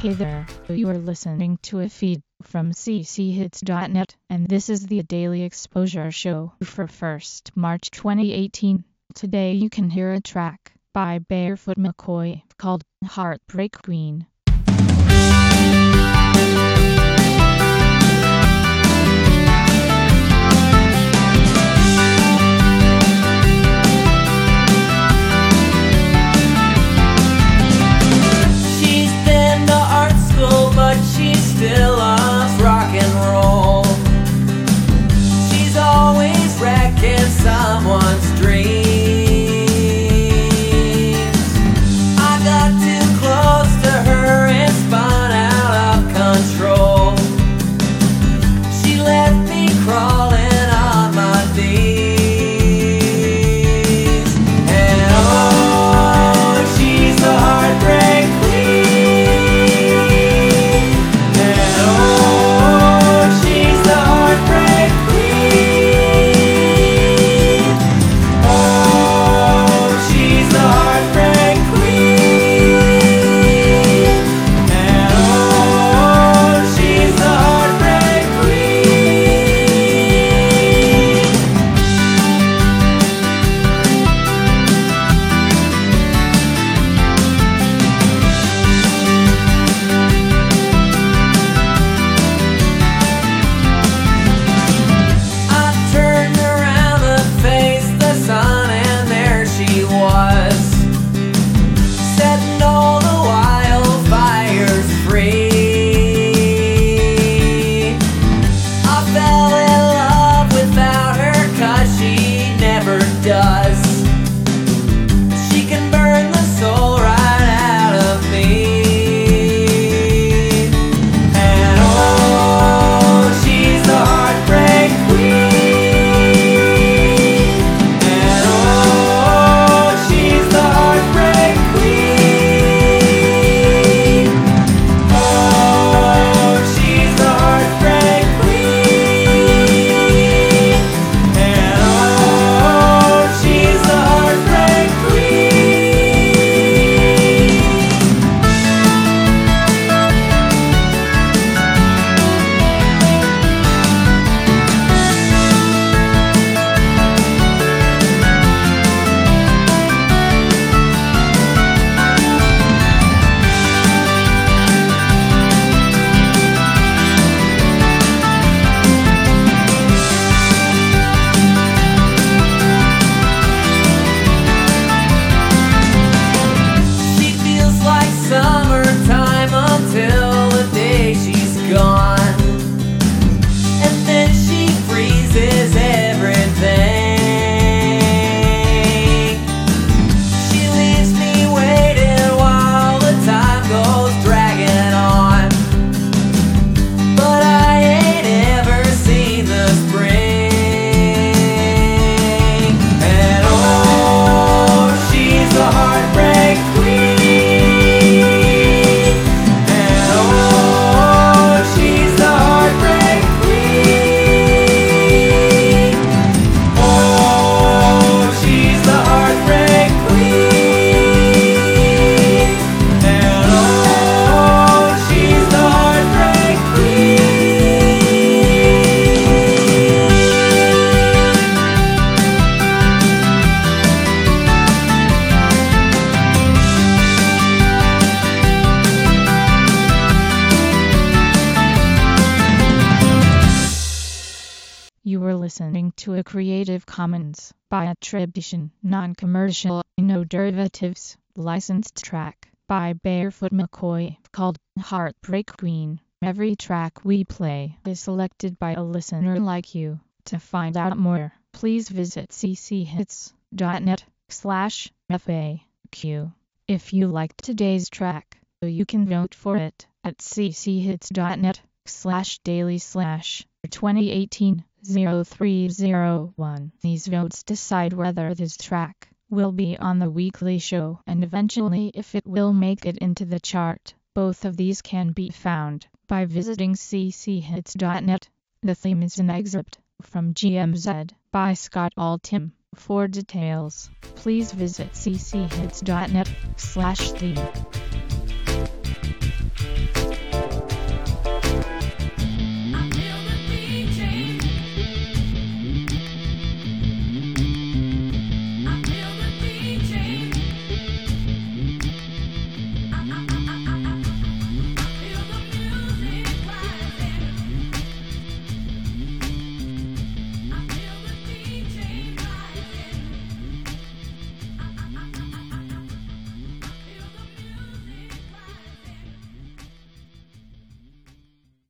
Hey there, you are listening to a feed from cchits.net, and this is the Daily Exposure Show for 1st March 2018. Today you can hear a track by Barefoot McCoy called Heartbreak Queen. Still loves rock and roll. She's always wrecking someone's dreams. I got too close to her and spun out of control. She left me crawling on my knees. And oh, she's the heartbreak queen. You were listening to a Creative Commons by attribution, non-commercial, no derivatives, licensed track by Barefoot McCoy called Heartbreak Queen. Every track we play is selected by a listener like you. To find out more, please visit cchits.net/FAQ. If you liked today's track, you can vote for it at cchits.net/daily/2018. 0301. These votes decide whether this track will be on the weekly show and eventually if it will make it into the chart. Both of these can be found by visiting cchits.net. The theme is an excerpt from GMZ by Scott Altham. For details, please visit cchits.net/theme.